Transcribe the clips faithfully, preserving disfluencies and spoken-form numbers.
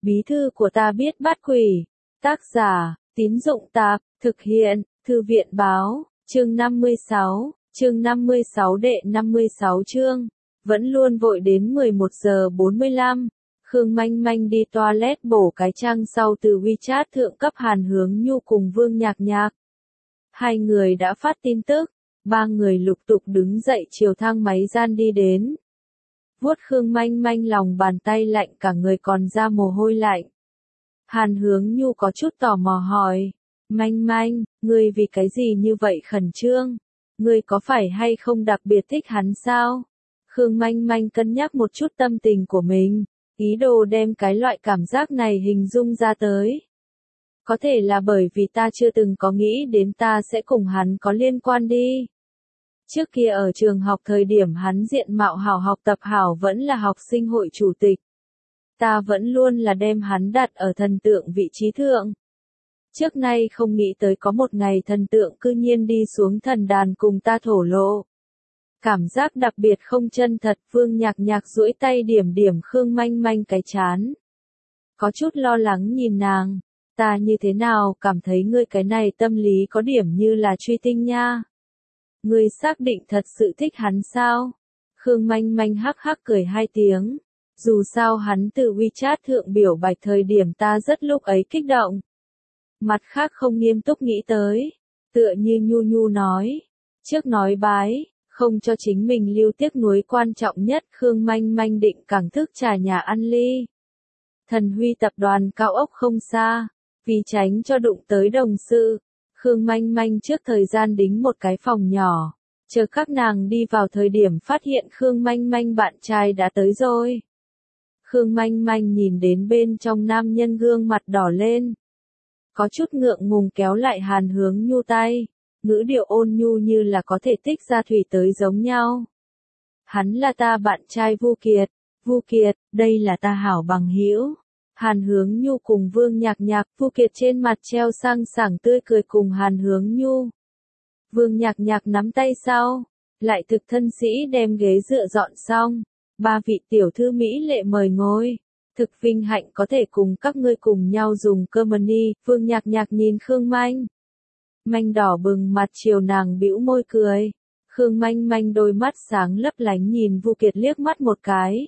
Bí thư của ta biết bắt quỷ. Tác giả, Tín Dụng Tạp, thực hiện, Thư viện Báo, chương năm mươi sáu, chương năm mươi sáu đệ năm mươi sáu chương. Vẫn luôn vội đến mười một giờ bốn mươi lăm. Khương Manh Manh đi toilet bổ cái trang sau từ WeChat thượng cấp Hàn Hướng Nhu cùng Vương Nhạc Nhạc. Hai người đã phát tin tức, ba người lục tục đứng dậy chiều thang máy gian đi đến. Vuốt Khương Manh Manh lòng bàn tay lạnh cả người còn ra mồ hôi lạnh. Hàn Hướng Nhu có chút tò mò hỏi, Manh Manh, ngươi vì cái gì như vậy khẩn trương? Ngươi có phải hay không đặc biệt thích hắn sao? Khương Manh Manh cân nhắc một chút tâm tình của mình, ý đồ đem cái loại cảm giác này hình dung ra tới. Có thể là bởi vì ta chưa từng có nghĩ đến ta sẽ cùng hắn có liên quan đi. Trước kia ở trường học thời điểm hắn diện mạo hảo học tập hảo vẫn là học sinh hội chủ tịch. Ta vẫn luôn là đem hắn đặt ở thần tượng vị trí thượng. Trước nay không nghĩ tới có một ngày thần tượng cư nhiên đi xuống thần đàn cùng ta thổ lộ. Cảm giác đặc biệt không chân thật. Vương Nhạc Nhạc duỗi tay điểm điểm Khương Manh Manh cái chán. Có chút lo lắng nhìn nàng, ta như thế nào cảm thấy ngươi cái này tâm lý có điểm như là truy tinh nha. Ngươi xác định thật sự thích hắn sao? Khương Manh Manh hắc hắc cười hai tiếng. Dù sao hắn từ WeChat thượng biểu bạch thời điểm ta rất lúc ấy kích động. Mặt khác không nghiêm túc nghĩ tới. Tựa như Nhu Nhu nói. Trước nói bái, không cho chính mình lưu tiếc nuối quan trọng nhất. Khương Manh Manh định cảng thức trà nhà ăn ly. Thần Huy tập đoàn cao ốc không xa. Vì tránh cho đụng tới đồng sự, Khương Manh Manh trước thời gian đính một cái phòng nhỏ. Chờ các nàng đi vào thời điểm phát hiện Khương Manh Manh bạn trai đã tới rồi. Khương Manh Manh nhìn đến bên trong nam nhân gương mặt đỏ lên. Có chút ngượng ngùng kéo lại Hàn Hướng Nhu tay, ngữ điệu ôn nhu như là có thể tích ra thủy tới giống nhau. Hắn là ta bạn trai Vu Kiệt, Vu Kiệt, đây là ta hảo bằng hữu. Hàn Hướng Nhu cùng Vương Nhạc Nhạc, Vu Kiệt trên mặt treo sang sảng tươi cười cùng Hàn Hướng Nhu. Vương Nhạc Nhạc nắm tay sau, lại thực thân sĩ đem ghế dựa dọn xong. Ba vị tiểu thư Mỹ lệ mời ngồi. Thực vinh hạnh có thể cùng các ngươi cùng nhau dùng cơm ni. Vương Nhạc Nhạc nhìn Khương Manh Manh đỏ bừng mặt chiều nàng bĩu môi cười. Khương Manh Manh đôi mắt sáng lấp lánh nhìn Vu Kiệt liếc mắt một cái.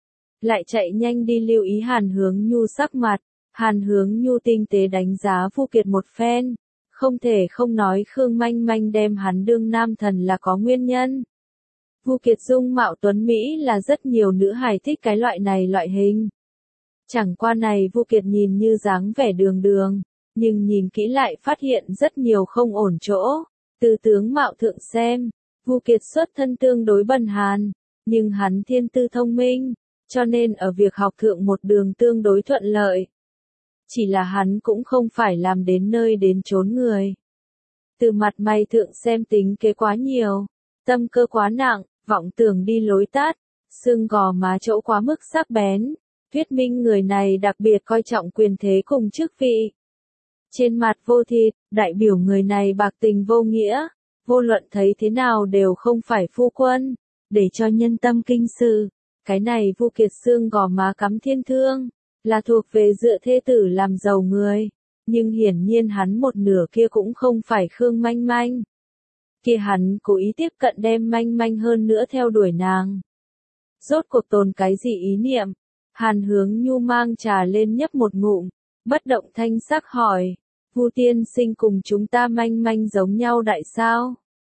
Lại chạy nhanh đi lưu ý Hàn Hướng Nhu sắc mặt. Hàn Hướng Nhu tinh tế đánh giá Vu Kiệt một phen. Không thể không nói Khương Manh Manh đem hắn đương nam thần là có nguyên nhân. Vu Kiệt dung mạo tuấn Mỹ là rất nhiều nữ hài thích cái loại này loại hình. Chẳng qua này Vu Kiệt nhìn như dáng vẻ đường đường, nhưng nhìn kỹ lại phát hiện rất nhiều không ổn chỗ. Từ tướng mạo thượng xem, Vu Kiệt xuất thân tương đối bần hàn, nhưng hắn thiên tư thông minh, cho nên ở việc học thượng một đường tương đối thuận lợi. Chỉ là hắn cũng không phải làm đến nơi đến chốn người. Từ mặt mày thượng xem tính kế quá nhiều, tâm cơ quá nặng, vọng tưởng đi lối tắt, xương gò má chỗ quá mức sắc bén, thuyết minh người này đặc biệt coi trọng quyền thế cùng chức vị. Trên mặt vô thịt, đại biểu người này bạc tình vô nghĩa, vô luận thấy thế nào đều không phải phu quân, để cho nhân tâm kinh sự. Cái này Vu Kiệt xương gò má cắm thiên thương, là thuộc về dựa thê tử làm giàu người, nhưng hiển nhiên hắn một nửa kia cũng không phải Khương Manh Manh. Kia hắn cố ý tiếp cận đem Manh Manh hơn nữa theo đuổi nàng. Rốt cuộc tồn cái gì ý niệm? Hàn Hướng Nhu mang trà lên nhấp một ngụm, bất động thanh sắc hỏi, Vu tiên sinh cùng chúng ta Manh Manh giống nhau đại sao?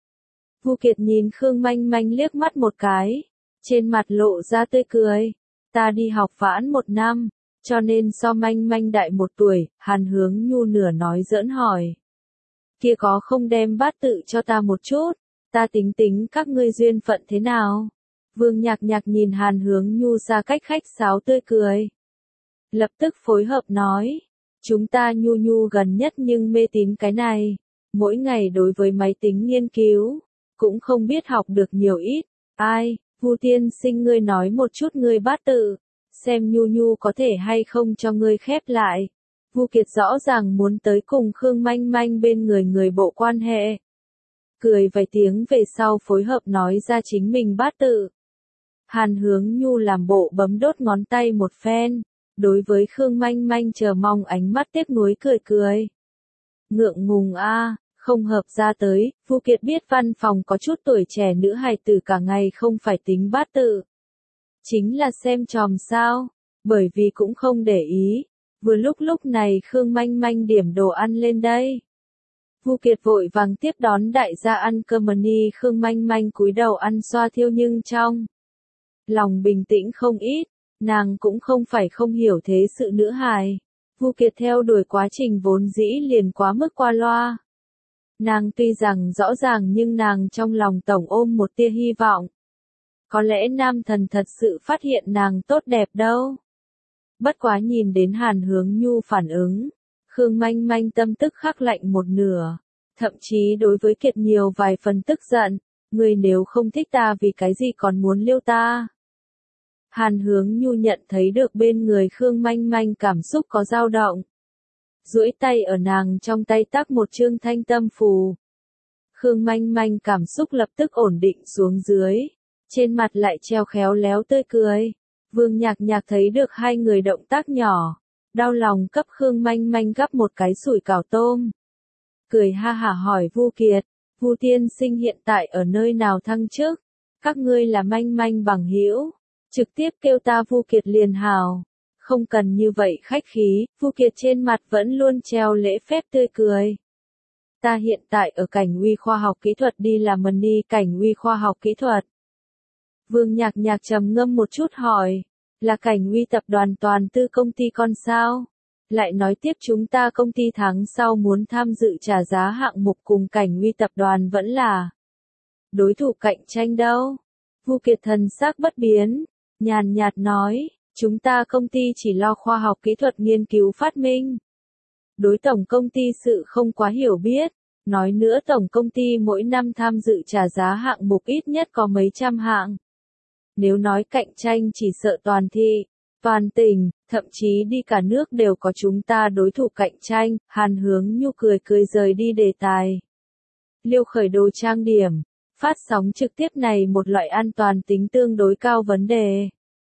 Vu Kiệt nhìn Khương Manh Manh liếc mắt một cái, trên mặt lộ ra tươi cười, ta đi học vãn một năm, cho nên so Manh Manh đại một tuổi. Hàn Hướng Nhu nửa nói giỡn hỏi. Kia có không đem bát tự cho ta một chút, ta tính tính các ngươi duyên phận thế nào? Vương Nhạc Nhạc nhìn Hàn Hướng Nhu xa cách khách sáo tươi cười. Lập tức phối hợp nói, chúng ta Nhu Nhu gần nhất nhưng mê tín cái này, mỗi ngày đối với máy tính nghiên cứu, cũng không biết học được nhiều ít. Ai, Vu tiên sinh ngươi nói một chút ngươi bát tự, xem Nhu Nhu có thể hay không cho ngươi khép lại. Vu Kiệt rõ ràng muốn tới cùng Khương Manh Manh bên người người bộ quan hệ. Cười vài tiếng về sau phối hợp nói ra chính mình bát tự. Hàn Hướng Nhu làm bộ bấm đốt ngón tay một phen, đối với Khương Manh Manh chờ mong ánh mắt tiếc nuối cười cười. Ngượng ngùng a, không hợp ra tới, Vu Kiệt biết văn phòng có chút tuổi trẻ nữ hài tử cả ngày không phải tính bát tự. Chính là xem tròm sao, bởi vì cũng không để ý. Vừa lúc lúc này Khương Manh Manh điểm đồ ăn lên đây. Vu Kiệt vội vàng tiếp đón đại gia ăn cơm ni. Khương Manh Manh cúi đầu ăn xoa thiêu nhưng trong lòng bình tĩnh không ít, nàng cũng không phải không hiểu thế sự nữ hài. Vu Kiệt theo đuổi quá trình vốn dĩ liền quá mức qua loa. Nàng tuy rằng rõ ràng nhưng nàng trong lòng tổng ôm một tia hy vọng. Có lẽ nam thần thật sự phát hiện nàng tốt đẹp đâu. Bất quá nhìn đến Hàn Hướng Nhu phản ứng, Khương Manh Manh tâm tức khắc lạnh một nửa, thậm chí đối với Kiệt nhiều vài phần tức giận, ngươi nếu không thích ta vì cái gì còn muốn liêu ta. Hàn Hướng Nhu nhận thấy được bên người Khương Manh Manh cảm xúc có dao động. Duỗi tay ở nàng trong tay tác một chương thanh tâm phù. Khương Manh Manh cảm xúc lập tức ổn định xuống dưới, trên mặt lại treo khéo léo tươi cười. Vương Nhạc Nhạc thấy được hai người động tác nhỏ, đau lòng cấp Khương Manh Manh gắp một cái sủi cảo tôm. Cười ha hả hỏi Vu Kiệt, Vu tiên sinh hiện tại ở nơi nào thăng chức? Các ngươi là Manh Manh bằng hữu, trực tiếp kêu ta Vu Kiệt liền hào. Không cần như vậy khách khí, Vu Kiệt trên mặt vẫn luôn treo lễ phép tươi cười. Ta hiện tại ở Cảnh Uy khoa học kỹ thuật đi làm mần ni Cảnh Uy khoa học kỹ thuật. Vương Nhạc Nhạc trầm ngâm một chút hỏi, là Cảnh Uy tập đoàn toàn tư công ty con sao? Lại nói tiếp chúng ta công ty tháng sau muốn tham dự trả giá hạng mục cùng Cảnh Uy tập đoàn vẫn là đối thủ cạnh tranh đâu. Vu Kiệt thần sắc bất biến, nhàn nhạt nói, chúng ta công ty chỉ lo khoa học kỹ thuật nghiên cứu phát minh. Đối tổng công ty sự không quá hiểu biết, nói nữa tổng công ty mỗi năm tham dự trả giá hạng mục ít nhất có mấy trăm hạng. Nếu nói cạnh tranh chỉ sợ toàn thị, toàn tỉnh, thậm chí đi cả nước đều có chúng ta đối thủ cạnh tranh. Hàn Hướng Nhu cười cười rời đi đề tài. Liêu khởi đồ trang điểm, phát sóng trực tiếp này một loại an toàn tính tương đối cao vấn đề.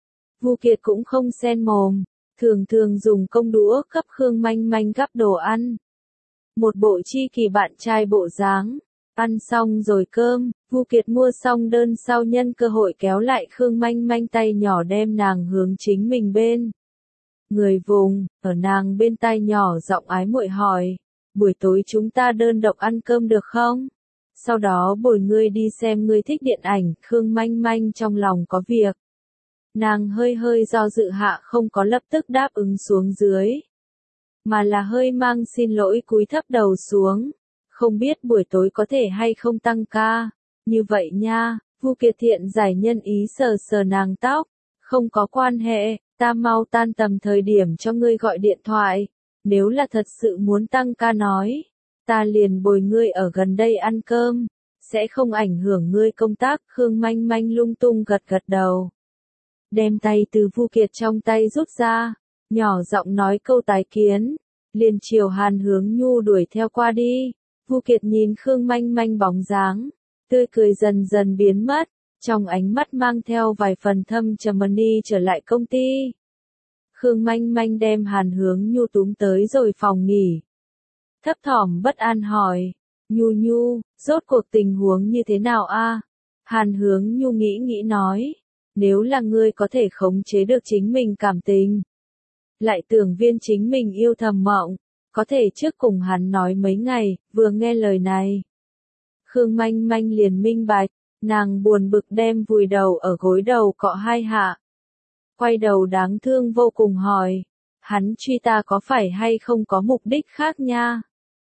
Vu Kiệt cũng không xen mồm, thường thường dùng công đũa cấp Khương Manh Manh gắp đồ ăn. Một bộ chi kỳ bạn trai bộ dáng. Ăn xong rồi cơm, Vu Kiệt mua xong đơn sau nhân cơ hội kéo lại Khương Manh Manh tay nhỏ đem nàng hướng chính mình bên. Người vùng, ở nàng bên tai nhỏ giọng ái muội hỏi, buổi tối chúng ta đơn độc ăn cơm được không? Sau đó bồi ngươi đi xem ngươi thích điện ảnh. Khương Manh Manh trong lòng có việc. Nàng hơi hơi do dự hạ không có lập tức đáp ứng xuống dưới. Mà là hơi mang xin lỗi cúi thấp đầu xuống. Không biết buổi tối có thể hay không tăng ca. Như vậy nha, Vu Kiệt thiện giải nhân ý sờ sờ nàng tóc. Không có quan hệ, ta mau tan tầm thời điểm cho ngươi gọi điện thoại. Nếu là thật sự muốn tăng ca nói, ta liền bồi ngươi ở gần đây ăn cơm. Sẽ không ảnh hưởng ngươi công tác. Khương Manh Manh lung tung gật gật đầu. Đem tay từ Vu Kiệt trong tay rút ra, nhỏ giọng nói câu tái kiến, liền chiều Hàn Hướng Nhu đuổi theo qua đi. Vu Kiệt nhìn Khương Manh Manh bóng dáng, tươi cười dần dần biến mất, trong ánh mắt mang theo vài phần thâm trầm đi trở lại công ty. Khương Manh Manh đem Hàn Hướng Nhu túm tới rồi phòng nghỉ. Thấp thỏm bất an hỏi, Nhu Nhu, rốt cuộc tình huống như thế nào a? Hàn Hướng Nhu nghĩ nghĩ nói, nếu là ngươi có thể khống chế được chính mình cảm tình, lại tưởng viên chính mình yêu thầm mộng, có thể trước cùng hắn nói mấy ngày. Vừa nghe lời này, Khương Manh Manh liền minh bạch, nàng buồn bực đem vùi đầu ở gối đầu cọ hai hạ. Quay đầu đáng thương vô cùng hỏi, hắn truy ta có phải hay không có mục đích khác nha?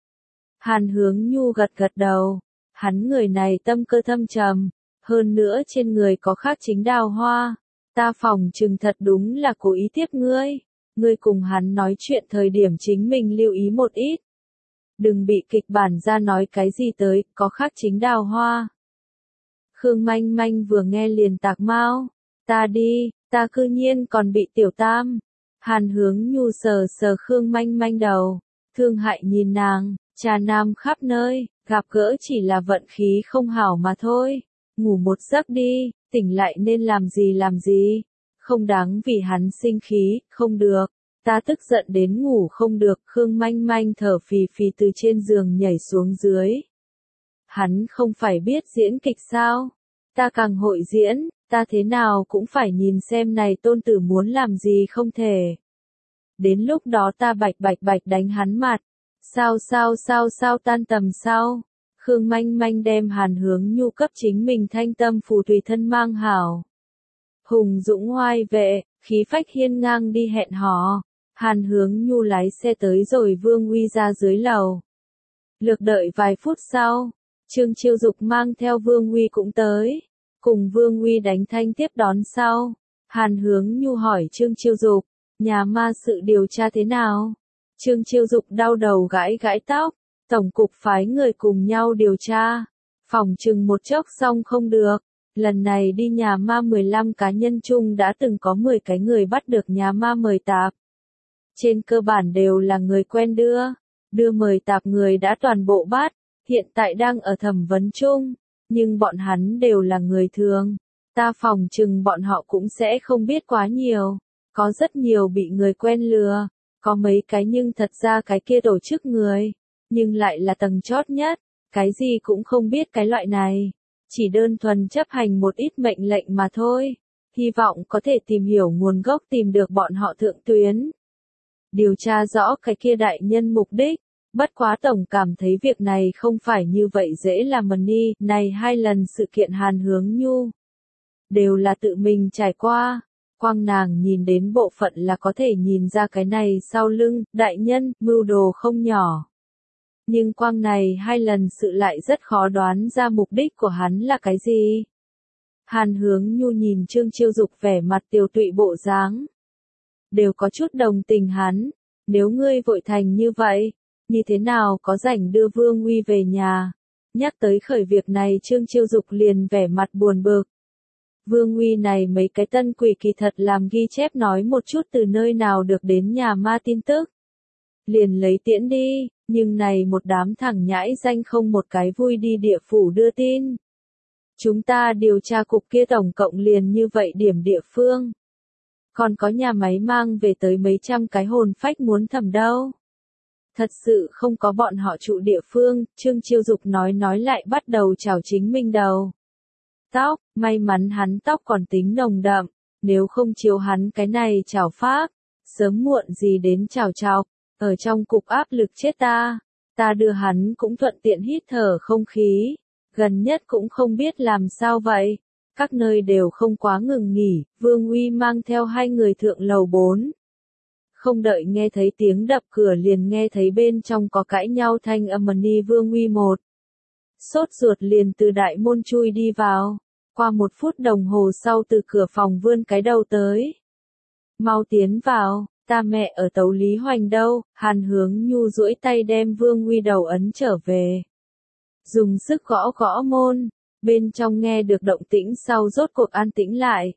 Hàn Hướng Nhu gật gật đầu, hắn người này tâm cơ thâm trầm, hơn nữa trên người có khác chính đào hoa, ta phỏng chừng thật đúng là cố ý tiếp ngươi. Ngươi cùng hắn nói chuyện thời điểm chính mình lưu ý một ít. Đừng bị kịch bản ra nói cái gì tới, có khác chính đào hoa. Khương Manh Manh vừa nghe liền tạc mau. Ta đi, ta cư nhiên còn bị tiểu tam. Hàn Hướng Nhu sờ sờ Khương Manh Manh đầu, thương hại nhìn nàng, trà nam khắp nơi, gặp gỡ chỉ là vận khí không hảo mà thôi. Ngủ một giấc đi, tỉnh lại nên làm gì làm gì. không đáng vì hắn sinh khí, không được. Ta tức giận đến ngủ không được, Khương Manh Manh thở phì phì từ trên giường nhảy xuống dưới. Hắn không phải biết diễn kịch sao? Ta càng hội diễn, ta thế nào cũng phải nhìn xem này tôn tử muốn làm gì không thể. Đến lúc đó ta bạch bạch bạch đánh hắn mặt. Sao sao sao sao tan tầm sao? Khương Manh Manh đem Hàn Hướng Nhu cấp chính mình thanh tâm phù tùy thân mang hảo. Hùng dũng oai vệ, khí phách hiên ngang đi hẹn hò. Hàn Hướng Nhu lái xe tới rồi Vương Uy ra dưới lầu. Lược đợi vài phút sau, Trương Chiêu Dục mang theo Vương Uy cũng tới. Cùng Vương Uy đánh thanh tiếp đón sau. Hàn Hướng Nhu hỏi Trương Chiêu Dục, nhà ma sự điều tra thế nào? Trương Chiêu Dục đau đầu gãi gãi tóc. Tổng cục phái người cùng nhau điều tra. Phòng chừng một chốc xong không được. Lần này đi nhà ma mười lăm cá nhân chung đã từng có mười cái người bắt được nhà ma mời tạp. Trên cơ bản đều là người quen đưa. Đưa mời tạp người đã toàn bộ bắt. Hiện tại đang ở thẩm vấn chung. Nhưng bọn hắn đều là người thường. Ta phòng chừng bọn họ cũng sẽ không biết quá nhiều. Có rất nhiều bị người quen lừa. Có mấy cái nhưng thật ra cái kia tổ chức người. Nhưng lại là tầng chót nhất. Cái gì cũng không biết cái loại này. Chỉ đơn thuần chấp hành một ít mệnh lệnh mà thôi. Hy vọng có thể tìm hiểu nguồn gốc tìm được bọn họ thượng tuyến. Điều tra rõ cái kia đại nhân mục đích. Bất quá tổng cảm thấy việc này không phải như vậy dễ làm mần ni. Này hai lần sự kiện Hàn Hướng Nhu. Đều là tự mình trải qua. Quang nàng nhìn đến bộ phận là có thể nhìn ra cái này sau lưng, đại nhân, mưu đồ không nhỏ. Nhưng quang này hai lần sự lại rất khó đoán ra mục đích của hắn là cái gì. Hàn Hướng Nhu nhìn Trương Chiêu Dục vẻ mặt tiều tụy bộ dáng. Đều có chút đồng tình hắn. Nếu ngươi vội thành như vậy, như thế nào có rảnh đưa Vương Uy về nhà. Nhắc tới khởi việc này Trương Chiêu Dục liền vẻ mặt buồn bực. Vương Uy này mấy cái tân quỷ kỳ thật làm ghi chép nói một chút từ nơi nào được đến nhà ma tin tức. Liền lấy tiễn đi, nhưng này một đám thằng nhãi danh không một cái vui đi địa phủ đưa tin. Chúng ta điều tra cục kia tổng cộng liền như vậy điểm địa phương. Còn có nhà máy mang về tới mấy trăm cái hồn phách muốn thẩm đâu. Thật sự không có bọn họ trụ địa phương, Trương Chiêu Dục nói nói lại bắt đầu chào chính mình đầu. Tóc, may mắn hắn tóc còn tính nồng đậm, nếu không chiếu hắn cái này chào pháp, sớm muộn gì đến chào chào, ở trong cục áp lực chết ta, ta đưa hắn cũng thuận tiện hít thở không khí, gần nhất cũng không biết làm sao vậy, các nơi đều không quá ngừng nghỉ, Vương Uy mang theo hai người thượng lầu bốn. Không đợi nghe thấy tiếng đập cửa liền nghe thấy bên trong có cãi nhau thanh âm ni Vương Uy một. Sốt ruột liền từ đại môn chui đi vào. Qua một phút đồng hồ sau từ cửa phòng vươn cái đầu tới. Mau tiến vào, ta mẹ ở tấu Lý Hoành đâu, Hàn Hướng Nhu duỗi tay đem Vương Uy đầu ấn trở về. Dùng sức gõ gõ môn, bên trong nghe được động tĩnh sau rốt cuộc an tĩnh lại.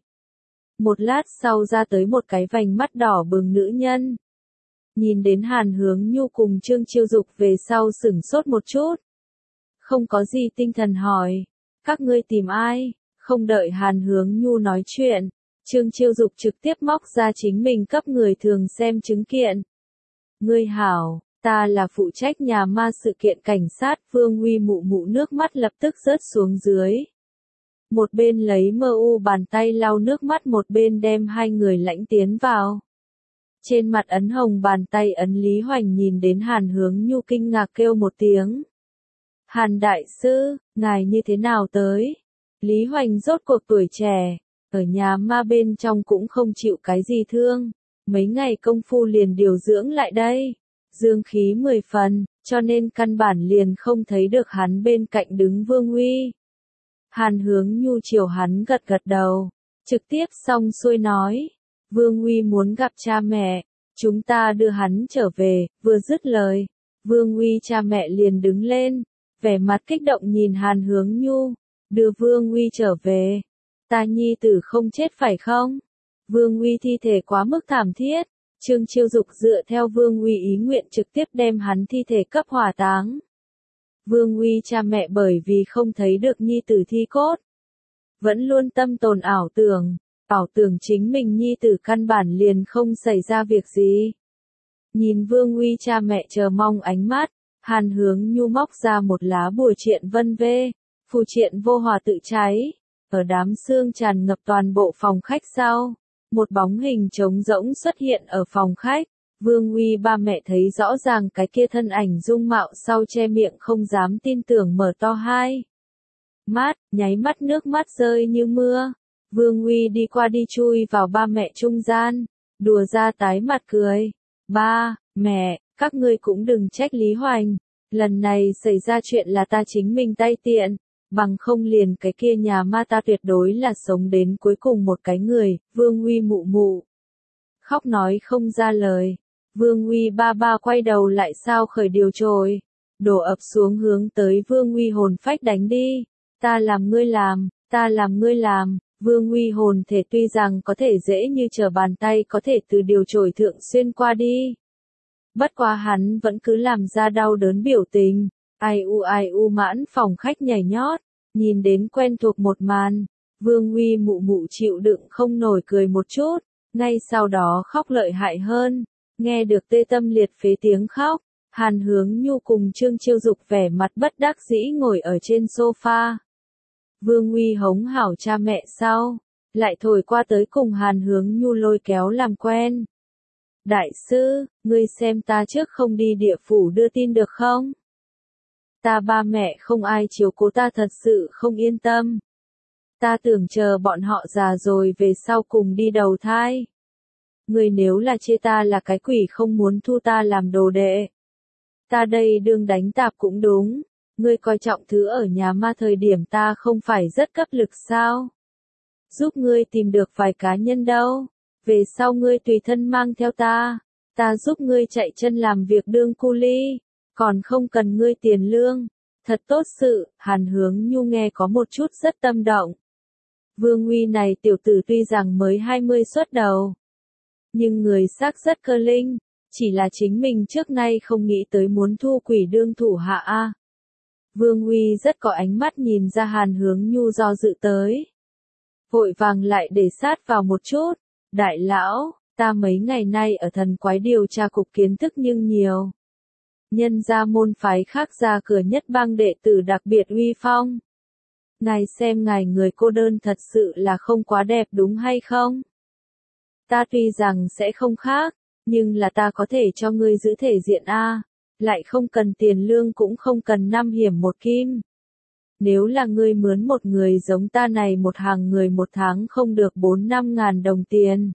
Một lát sau ra tới một cái vành mắt đỏ bừng nữ nhân. Nhìn đến Hàn Hướng Nhu cùng Trương Chiêu Dục về sau sửng sốt một chút. Không có gì tinh thần hỏi, các ngươi tìm ai? Không đợi Hàn Hướng Nhu nói chuyện, Trương Chiêu Dục trực tiếp móc ra chính mình cấp người thường xem chứng kiện. Ngươi hảo, ta là phụ trách nhà ma sự kiện cảnh sát, Vương Uy mụ mụ nước mắt lập tức rớt xuống dưới. Một bên lấy mơ u bàn tay lau nước mắt một bên đem hai người lãnh tiến vào. Trên mặt ấn hồng bàn tay ấn Lý Hoành nhìn đến Hàn Hướng Nhu kinh ngạc kêu một tiếng. Hàn đại sư, ngài như thế nào tới? Lý Hoành rốt cuộc tuổi trẻ, ở nhà ma bên trong cũng không chịu cái gì thương, mấy ngày công phu liền điều dưỡng lại đây, dương khí mười phần, cho nên căn bản liền không thấy được hắn bên cạnh đứng Vương Uy. Hàn Hướng Nhu chiều hắn gật gật đầu, trực tiếp xong xuôi nói, Vương Uy muốn gặp cha mẹ, chúng ta đưa hắn trở về, vừa dứt lời, Vương Uy cha mẹ liền đứng lên, vẻ mặt kích động nhìn Hàn Hướng Nhu. Đưa Vương Uy trở về. Ta nhi tử không chết phải không? Vương Uy thi thể quá mức thảm thiết. Trương Chiêu Dục dựa theo Vương Uy ý nguyện trực tiếp đem hắn thi thể cấp hỏa táng. Vương Uy cha mẹ bởi vì không thấy được nhi tử thi cốt. Vẫn luôn tâm tồn ảo tưởng. bảo tưởng chính mình nhi tử căn bản liền không xảy ra việc gì. Nhìn Vương Uy cha mẹ chờ mong ánh mắt, Hàn Hướng Nhu móc ra một lá bùa triện vân vê, phù triện vô hòa tự cháy, ở đám sương tràn ngập toàn bộ phòng khách sau, một bóng hình trống rỗng xuất hiện ở phòng khách. Vương Uy ba mẹ thấy rõ ràng cái kia thân ảnh dung mạo sau che miệng không dám tin tưởng mở to hai mắt, nháy mắt nước mắt rơi như mưa. Vương Uy đi qua đi chui vào ba mẹ trung gian, đùa ra tái mặt cười. Ba, mẹ, các ngươi cũng đừng trách Lý Hoành. Lần này xảy ra chuyện là ta chính mình tay tiện, bằng không liền cái kia nhà ma ta tuyệt đối là sống đến cuối cùng một cái người. Vương Uy mụ mụ khóc nói không ra lời. Vương Uy ba ba quay đầu lại sao khởi điều trồi, đổ ập xuống hướng tới Vương Uy hồn phách đánh đi. Ta làm ngươi làm, ta làm ngươi làm. Vương Uy hồn thể tuy rằng có thể dễ như trở bàn tay có thể từ điều trồi thượng xuyên qua đi. Bất quá hắn vẫn cứ làm ra đau đớn biểu tình, ai u ai u mãn phòng khách nhảy nhót, nhìn đến quen thuộc một màn. Vương Uy mụ mụ chịu đựng không nổi cười một chút, ngay sau đó khóc lợi hại hơn, nghe được tê tâm liệt phế tiếng khóc. Hàn Hướng Nhu cùng Trương Chiêu Dục vẻ mặt bất đắc dĩ ngồi ở trên sofa. Vương Uy hống hảo cha mẹ sau, lại thổi qua tới cùng Hàn Hướng Nhu lôi kéo làm quen. Đại sư, ngươi xem ta trước không đi địa phủ đưa tin được không? Ta ba mẹ không ai chiếu cố ta thật sự không yên tâm. Ta tưởng chờ bọn họ già rồi về sau cùng đi đầu thai. Ngươi nếu là chê ta là cái quỷ không muốn thu ta làm đồ đệ. Ta đây đương đánh tạp cũng đúng. Ngươi coi trọng thứ ở nhà ma thời điểm ta không phải rất cấp lực sao? Giúp ngươi tìm được vài cá nhân đâu. Về sau ngươi tùy thân mang theo ta. Ta giúp ngươi chạy chân làm việc đương cu ly. Còn không cần ngươi tiền lương. Thật tốt sự. Hàn Hướng Nhu nghe có một chút rất tâm động. Vương Uy này tiểu tử tuy rằng mới hai mươi xuất đầu. Nhưng người xác rất cơ linh. Chỉ là chính mình trước nay không nghĩ tới muốn thu quỷ đương thủ hạ a. Vương Uy rất có ánh mắt nhìn ra Hàn Hướng Nhu do dự tới. Vội vàng lại để sát vào một chút. Đại lão, ta mấy ngày nay ở thần quái điều tra cục kiến thức nhưng nhiều. Nhân gia môn phái khác ra cửa nhất bang đệ tử đặc biệt uy phong. Ngài xem ngài người cô đơn thật sự là không quá đẹp đúng hay không? Ta tuy rằng sẽ không khác, nhưng là ta có thể cho ngươi giữ thể diện a, lại không cần tiền lương cũng không cần năm hiểm một kim. Nếu là ngươi mướn một người giống ta này một hàng người một tháng không được bốn năm ngàn đồng tiền.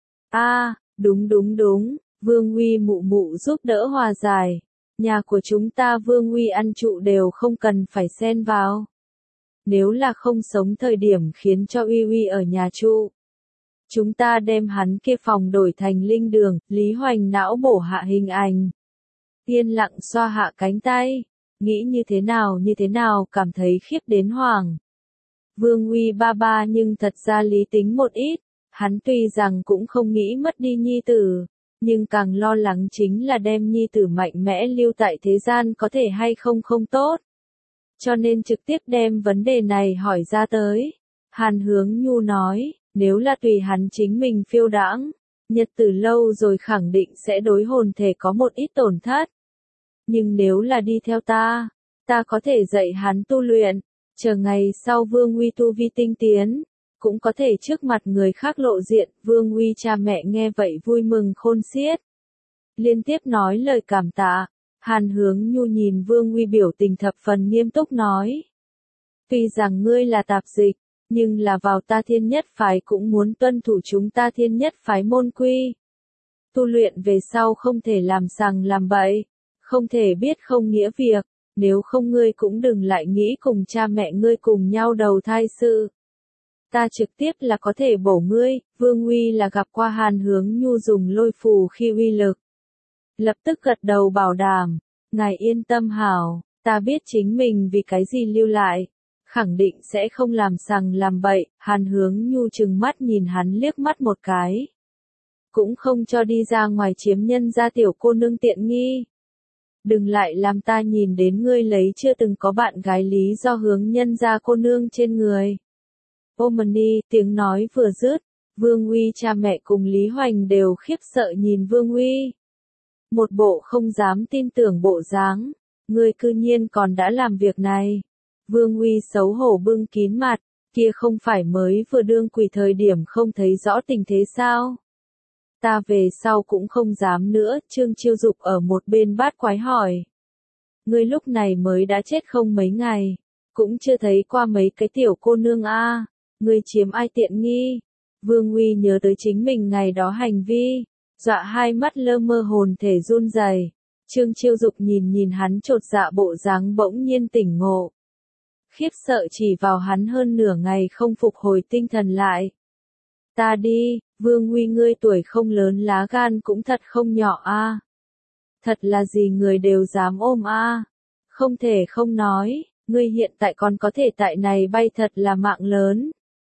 A, đúng đúng đúng, Vương Uy mụ mụ giúp đỡ hòa giải. Nhà của chúng ta Vương Uy ăn trụ đều không cần phải xen vào. Nếu là không sống thời điểm khiến cho Uy Uy ở nhà trụ. Chúng ta đem hắn kia phòng đổi thành linh đường. Lý Hoành não bổ hạ hình ảnh. Yên lặng xoa hạ cánh tay. Nghĩ như thế nào như thế nào cảm thấy khiếp đến hoảng. Vương Uy ba ba nhưng thật ra lý tính một ít. Hắn tuy rằng cũng không nghĩ mất đi nhi tử. Nhưng càng lo lắng chính là đem nhi tử mạnh mẽ lưu tại thế gian có thể hay không không tốt. Cho nên trực tiếp đem vấn đề này hỏi ra tới. Hàn Hướng Nhu nói, nếu là tùy hắn chính mình phiêu đãng, nhật tử lâu rồi khẳng định sẽ đối hồn thể có một ít tổn thất. Nhưng nếu là đi theo ta, ta có thể dạy hắn tu luyện, chờ ngày sau Vương Uy tu vi tinh tiến, cũng có thể trước mặt người khác lộ diện. Vương Uy cha mẹ nghe vậy vui mừng khôn xiết. Liên tiếp nói lời cảm tạ. Hàn Hướng Nhu nhìn Vương Uy biểu tình thập phần nghiêm túc nói. Tuy rằng ngươi là tạp dịch, nhưng là vào ta thiên nhất phái cũng muốn tuân thủ chúng ta thiên nhất phái môn quy. Tu luyện về sau không thể làm sằng làm bậy, không thể biết không nghĩa việc, nếu không ngươi cũng đừng lại nghĩ cùng cha mẹ ngươi cùng nhau đầu thai sự. Ta trực tiếp là có thể bổ ngươi. Vương Uy là gặp qua Hàn Hướng Nhu dùng lôi phù khi uy lực. Lập tức gật đầu bảo đảm, ngài yên tâm hảo, ta biết chính mình vì cái gì lưu lại, khẳng định sẽ không làm sằng làm bậy. Hàn Hướng Nhu trừng mắt nhìn hắn liếc mắt một cái. Cũng không cho đi ra ngoài chiếm nhân gia tiểu cô nương tiện nghi. Đừng lại làm ta nhìn đến ngươi lấy chưa từng có bạn gái lý do hướng nhân gia cô nương trên người. Omani, tiếng nói vừa dứt, Vương Uy cha mẹ cùng Lý Hoành đều khiếp sợ nhìn Vương Uy. Một bộ không dám tin tưởng bộ dáng, ngươi cư nhiên còn đã làm việc này. Vương Uy xấu hổ bưng kín mặt, kia không phải mới vừa đương quỷ thời điểm không thấy rõ tình thế sao? Ta về sau cũng không dám nữa, Trương Chiêu Dục ở một bên bát quái hỏi. Ngươi lúc này mới đã chết không mấy ngày, cũng chưa thấy qua mấy cái tiểu cô nương a, à. Ngươi chiếm ai tiện nghi? Vương Uy nhớ tới chính mình ngày đó hành vi, dọa hai mắt lơ mơ hồn thể run rẩy. Trương Chiêu Dục nhìn nhìn hắn chột dạ bộ dáng bỗng nhiên tỉnh ngộ. Khiếp sợ chỉ vào hắn hơn nửa ngày không phục hồi tinh thần lại. Ta đi, Vương Uy ngươi tuổi không lớn lá gan cũng thật không nhỏ a. À. Thật là gì người đều dám ôm a. À. Không thể không nói, ngươi hiện tại còn có thể tại này bay thật là mạng lớn.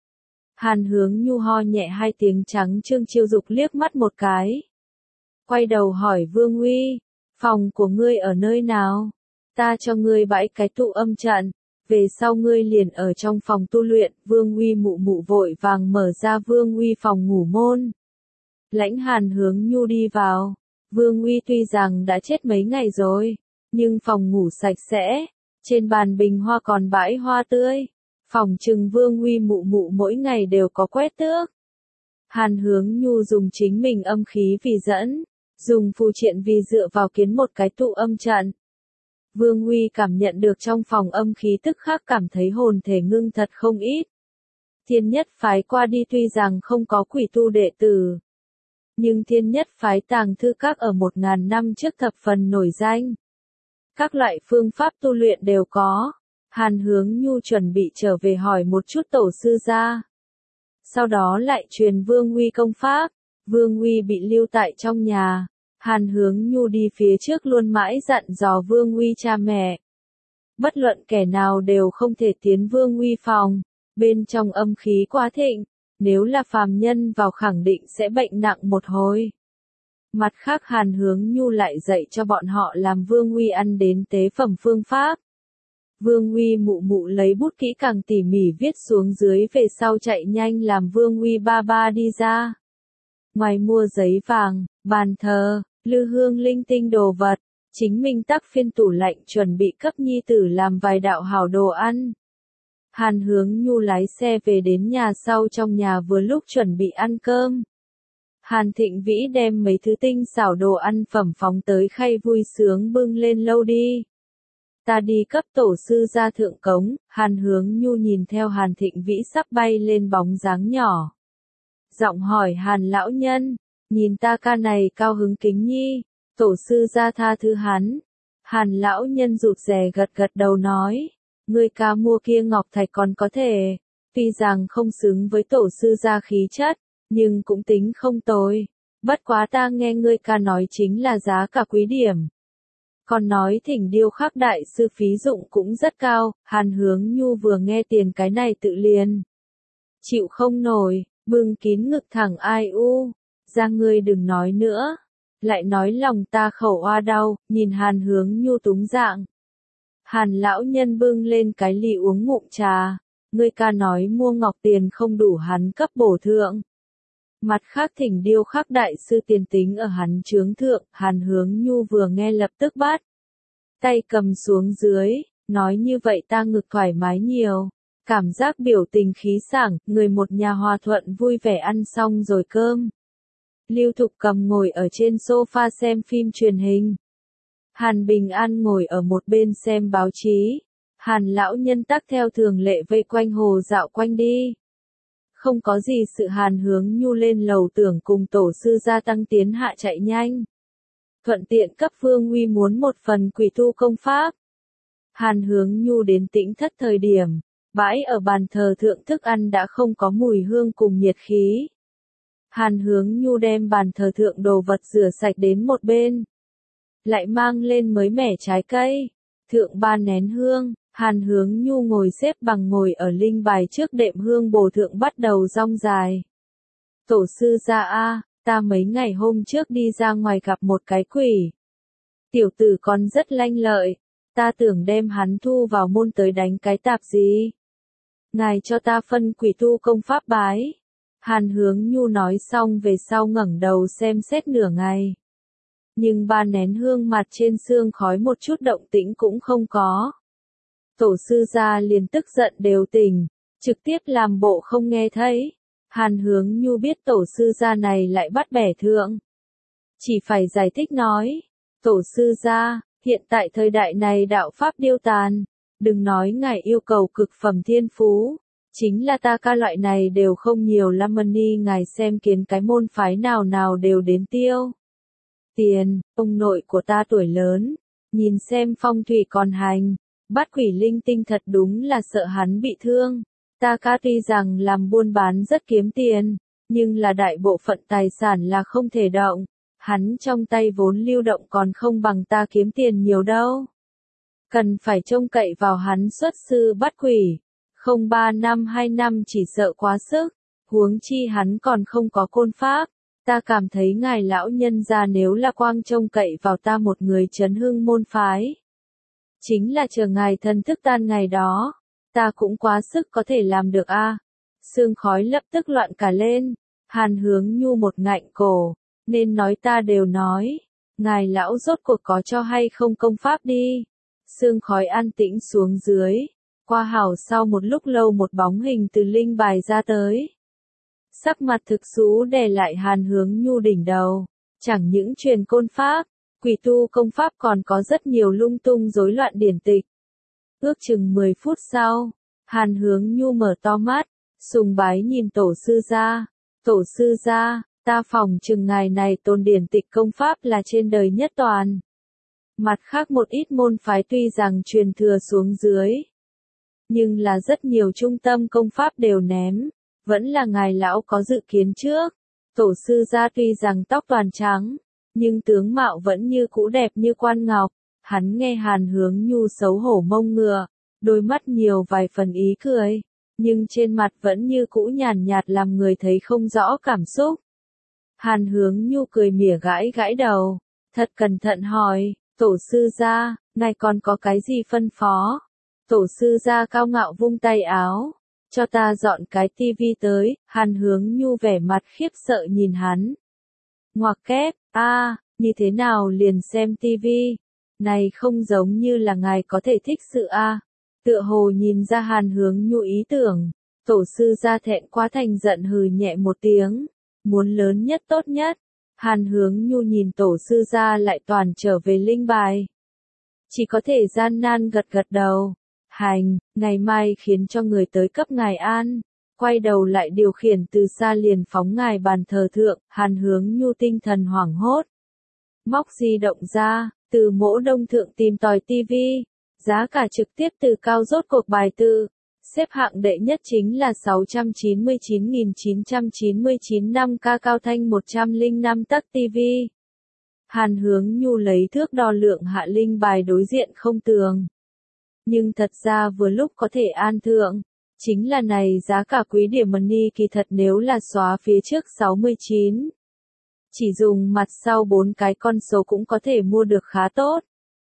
Hàn Hướng Nhu ho nhẹ hai tiếng trắng Trương Chiêu Dục liếc mắt một cái. Quay đầu hỏi Vương Uy, phòng của ngươi ở nơi nào? Ta cho ngươi bãi cái tụ âm trận, về sau ngươi liền ở trong phòng tu luyện. Vương Uy mụ mụ vội vàng mở ra Vương Uy phòng ngủ môn. Lãnh Hàn Hướng Nhu đi vào, Vương Uy tuy rằng đã chết mấy ngày rồi, nhưng phòng ngủ sạch sẽ, trên bàn bình hoa còn bãi hoa tươi. Phòng trừng Vương Uy mụ mụ mỗi ngày đều có quét tước. Hàn Hướng Nhu dùng chính mình âm khí vì dẫn, dùng phù triện vì dựa vào kiến một cái tụ âm trận. Vương Uy cảm nhận được trong phòng âm khí tức khắc cảm thấy hồn thể ngưng thật không ít. Thiên nhất phái qua đi tuy rằng không có quỷ tu đệ tử, nhưng thiên nhất phái tàng thư các ở một ngàn năm trước thập phần nổi danh. Các loại phương pháp tu luyện đều có. Hàn Hướng Nhu chuẩn bị trở về hỏi một chút tổ sư gia. Sau đó lại truyền Vương Uy công pháp. Vương Uy bị lưu tại trong nhà. Hàn Hướng Nhu đi phía trước luôn mãi dặn dò Vương Uy cha mẹ. Bất luận kẻ nào đều không thể tiến Vương Uy phòng. Bên trong âm khí quá thịnh. Nếu là phàm nhân vào khẳng định sẽ bệnh nặng một hồi. Mặt khác Hàn Hướng Nhu lại dạy cho bọn họ làm Vương Uy ăn đến tế phẩm phương pháp. Vương Uy mụ mụ lấy bút kỹ càng tỉ mỉ viết xuống dưới về sau chạy nhanh làm Vương Uy ba ba đi ra. Ngoài mua giấy vàng, bàn thờ, lư hương linh tinh đồ vật, chính mình tắc phiên tủ lạnh chuẩn bị cấp nhi tử làm vài đạo hảo đồ ăn. Hàn Hướng Nhu lái xe về đến nhà sau trong nhà vừa lúc chuẩn bị ăn cơm. Hàn Thịnh Vĩ đem mấy thứ tinh xảo đồ ăn phẩm phóng tới khay vui sướng bưng lên lâu đi. Ta đi cấp tổ sư ra thượng cống. Hàn Hướng Nhu nhìn theo Hàn Thịnh Vĩ sắp bay lên bóng dáng nhỏ. Giọng hỏi Hàn lão nhân, nhìn ta ca này cao hứng kính nhi, tổ sư ra tha thứ hắn. Hàn lão nhân rụt rè gật gật đầu nói, ngươi ca mua kia ngọc thạch còn có thể, tuy rằng không xứng với tổ sư ra khí chất, nhưng cũng tính không tồi. Bất quá ta nghe ngươi ca nói chính là giá cả quý điểm. Còn nói thỉnh điêu khắc đại sư phí dụng cũng rất cao. Hàn Hướng Nhu vừa nghe tiền cái này tự liền chịu không nổi, bưng kín ngực thẳng ai u, ra ngươi đừng nói nữa, lại nói lòng ta khẩu oa đau. Nhìn Hàn Hướng Nhu túng dạng, Hàn lão nhân bưng lên cái ly uống ngụm trà. Ngươi ca nói mua ngọc tiền không đủ hắn cấp bổ thượng. Mặt khác thỉnh điêu khắc đại sư tiền tính ở hắn chướng thượng. Hàn Hướng Nhu vừa nghe lập tức bắt tay cầm xuống dưới, nói như vậy ta ngực thoải mái nhiều, cảm giác biểu tình khí sảng, người một nhà hòa thuận vui vẻ ăn xong rồi cơm. Lưu Thục Cầm ngồi ở trên sofa xem phim truyền hình. Hàn Bình An ngồi ở một bên xem báo chí. Hàn lão nhân tắc theo thường lệ vây quanh hồ dạo quanh đi. Không có gì sự. Hàn Hướng Nhu lên lầu tưởng cùng tổ sư gia tăng tiến hạ chạy nhanh. Thuận tiện cấp Vương Uy muốn một phần quỷ tu công pháp. Hàn Hướng Nhu đến Tĩnh Thất thời điểm, bãi ở bàn thờ thượng thức ăn đã không có mùi hương cùng nhiệt khí. Hàn Hướng Nhu đem bàn thờ thượng đồ vật rửa sạch đến một bên. Lại mang lên mới mẻ trái cây. Thượng ba nén hương. Hàn Hướng Nhu ngồi xếp bằng ngồi ở linh bài trước đệm hương bồ thượng bắt đầu rong dài. Tổ sư gia a, ta mấy ngày hôm trước đi ra ngoài gặp một cái quỷ. Tiểu tử con rất lanh lợi, ta tưởng đem hắn thu vào môn tới đánh cái tạp gì. Ngài cho ta phân quỷ tu công pháp bái. Hàn Hướng Nhu nói xong về sau ngẩng đầu xem xét nửa ngày. Nhưng ba nén hương mặt trên sương khói một chút động tĩnh cũng không có. Tổ sư gia liền tức giận đều tỉnh, trực tiếp làm bộ không nghe thấy. Hàn Hướng Nhu biết tổ sư gia này lại bắt bẻ thượng. Chỉ phải giải thích nói, tổ sư gia, hiện tại thời đại này đạo pháp điêu tàn, đừng nói ngài yêu cầu cực phẩm thiên phú, chính là ta ca loại này đều không nhiều lắm money, ngài xem kiến cái môn phái nào nào đều đến tiêu. Tiền, ông nội của ta tuổi lớn, nhìn xem phong thủy còn hành, bắt quỷ linh tinh thật đúng là sợ hắn bị thương. Ta ca tuy rằng làm buôn bán rất kiếm tiền, nhưng là đại bộ phận tài sản là không thể động, hắn trong tay vốn lưu động còn không bằng ta kiếm tiền nhiều đâu. Cần phải trông cậy vào hắn xuất sư bắt quỷ, không ba năm hai năm chỉ sợ quá sức, huống chi hắn còn không có côn pháp. Ta cảm thấy ngài lão nhân gia nếu là quang trông cậy vào ta một người trấn hưng môn phái. Chính là chờ ngài thân thức tan ngày đó, ta cũng quá sức có thể làm được a. À. Sương khói lập tức loạn cả lên, Hàn Hướng Nhu một ngạnh cổ, nên nói ta đều nói, ngài lão rốt cuộc có cho hay không công pháp đi. Sương khói an tĩnh xuống dưới, qua hảo sau một lúc lâu một bóng hình từ linh bài ra tới. Sắc mặt thực xú đè lại Hàn Hướng Nhu đỉnh đầu, chẳng những truyền côn pháp, quỷ tu công pháp còn có rất nhiều lung tung rối loạn điển tịch. Ước chừng mười phút sau, Hàn Hướng Nhu mở to mắt, sùng bái nhìn tổ sư gia, tổ sư gia, ta phỏng chừng ngài này tồn điển tịch công pháp là trên đời nhất toàn. Mặt khác một ít môn phái tuy rằng truyền thừa xuống dưới, nhưng là rất nhiều trung tâm công pháp đều ném. Vẫn là ngài lão có dự kiến trước, tổ sư gia tuy rằng tóc toàn trắng, nhưng tướng mạo vẫn như cũ đẹp như quan ngọc. Hắn nghe Hàn Hướng Nhu xấu hổ mông ngựa, đôi mắt nhiều vài phần ý cười, nhưng trên mặt vẫn như cũ nhàn nhạt làm người thấy không rõ cảm xúc. Hàn Hướng Nhu cười mỉa gãi gãi đầu, thật cẩn thận hỏi, tổ sư gia, ngài còn có cái gì phân phó? Tổ sư gia cao ngạo vung tay áo. Cho ta dọn cái tivi tới, Hàn Hướng Nhu vẻ mặt khiếp sợ nhìn hắn. Ngoặc kép, a, à, như thế nào liền xem tivi? Này không giống như là ngài có thể thích sự a. À. Tựa hồ nhìn ra Hàn Hướng Nhu ý tưởng, tổ sư gia thẹn quá thành giận hừ nhẹ một tiếng, muốn lớn nhất tốt nhất. Hàn Hướng Nhu nhìn tổ sư gia lại toàn trở về linh bài. Chỉ có thể gian nan gật gật đầu. Hành, ngày mai khiến cho người tới cấp ngài an, quay đầu lại điều khiển từ xa liền phóng ngài bàn thờ thượng. Hàn Hướng Nhu tinh thần hoảng hốt. Móc di động ra, từ mỗ đông thượng tìm tòi tivi, giá cả trực tiếp từ cao rốt cuộc bài tự, xếp hạng đệ nhất chính là sáu trăm chín mươi chín nghìn chín trăm chín mươi chín năm K cao thanh một trăm lẻ năm tấc tivi. Hàn Hướng Nhu lấy thước đo lượng hạ linh bài đối diện không tường. Nhưng thật ra vừa lúc có thể an thượng, chính là này giá cả quý điểm money kỳ thật nếu là xóa phía trước sáu mươi chín. Chỉ dùng mặt sau bốn cái con số cũng có thể mua được khá tốt.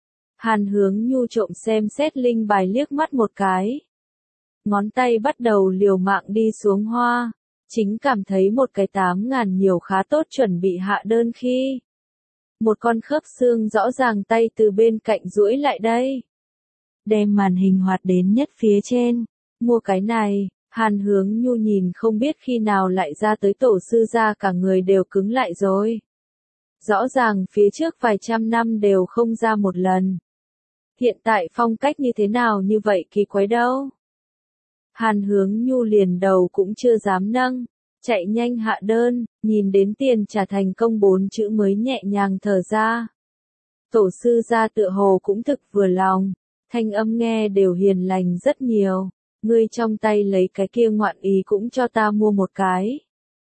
Hàn Hướng Nhu trộm xem xét linh bài liếc mắt một cái. Ngón tay bắt đầu liều mạng đi xuống hoa, chính cảm thấy một cái tám ngàn nhiều khá tốt chuẩn bị hạ đơn khi. Một con khớp xương rõ ràng tay từ bên cạnh duỗi lại đây. Đem màn hình hoạt đến nhất phía trên, mua cái này, Hàn Hướng Nhu nhìn không biết khi nào lại ra tới tổ sư gia cả người đều cứng lại rồi. Rõ ràng phía trước vài trăm năm đều không ra một lần. Hiện tại phong cách như thế nào như vậy kỳ quái đâu. Hàn Hướng Nhu liền đầu cũng chưa dám nâng, chạy nhanh hạ đơn, nhìn đến tiền trả thành công bốn chữ mới nhẹ nhàng thở ra. Tổ sư gia tựa hồ cũng thực vừa lòng. Thanh âm nghe đều hiền lành rất nhiều, ngươi trong tay lấy cái kia ngoạn ý cũng cho ta mua một cái.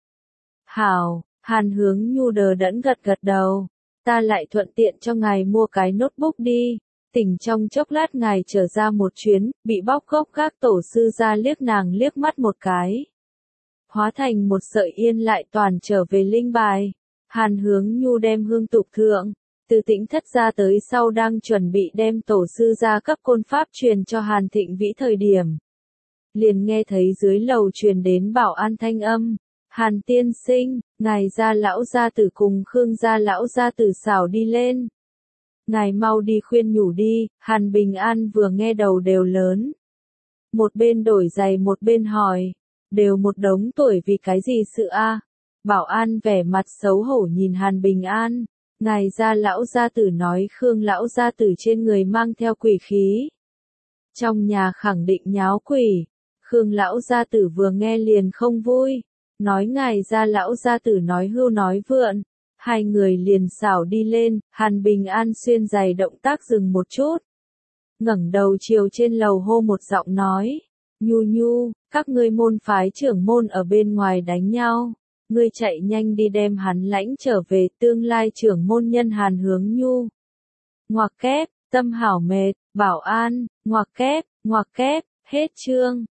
Hảo, Hàn Hướng Nhu đờ đẫn gật gật đầu, ta lại thuận tiện cho ngài mua cái notebook đi. Tỉnh trong chốc lát ngài trở ra một chuyến, bị bóc gốc gác tổ sư ra liếc nàng liếc mắt một cái. Hóa thành một sợi yên lại toàn trở về linh bài. Hàn Hướng Nhu đem hương tục thượng. Từ Tĩnh thất ra tới sau đang chuẩn bị đem tổ sư gia cấp côn pháp truyền cho Hàn Thịnh Vĩ thời điểm. Liền nghe thấy dưới lầu truyền đến bảo an thanh âm. Hàn tiên sinh, ngài gia lão gia tử cùng Khương gia lão gia tử xảo đi lên. Ngài mau đi khuyên nhủ đi, Hàn Bình An vừa nghe đầu đều lớn. Một bên đổi giày một bên hỏi, đều một đống tuổi vì cái gì sự a? Bảo An vẻ mặt xấu hổ nhìn Hàn Bình An, ngài gia lão gia tử nói Khương lão gia tử trên người mang theo quỷ khí. Trong nhà khẳng định nháo quỷ, Khương lão gia tử vừa nghe liền không vui, nói ngài gia lão gia tử nói hưu nói vượn, hai người liền xảo đi lên, Hàn Bình An xuyên giày động tác dừng một chút. Ngẩng đầu chiều trên lầu hô một giọng nói, Nhu Nhu, các ngươi môn phái trưởng môn ở bên ngoài đánh nhau, ngươi chạy nhanh đi đem hắn lãnh trở về, tương lai trưởng môn nhân Hàn Hướng Nhu. Ngoặc kép, tâm hảo mệt, Bảo An, ngoặc kép, ngoặc kép, hết chương.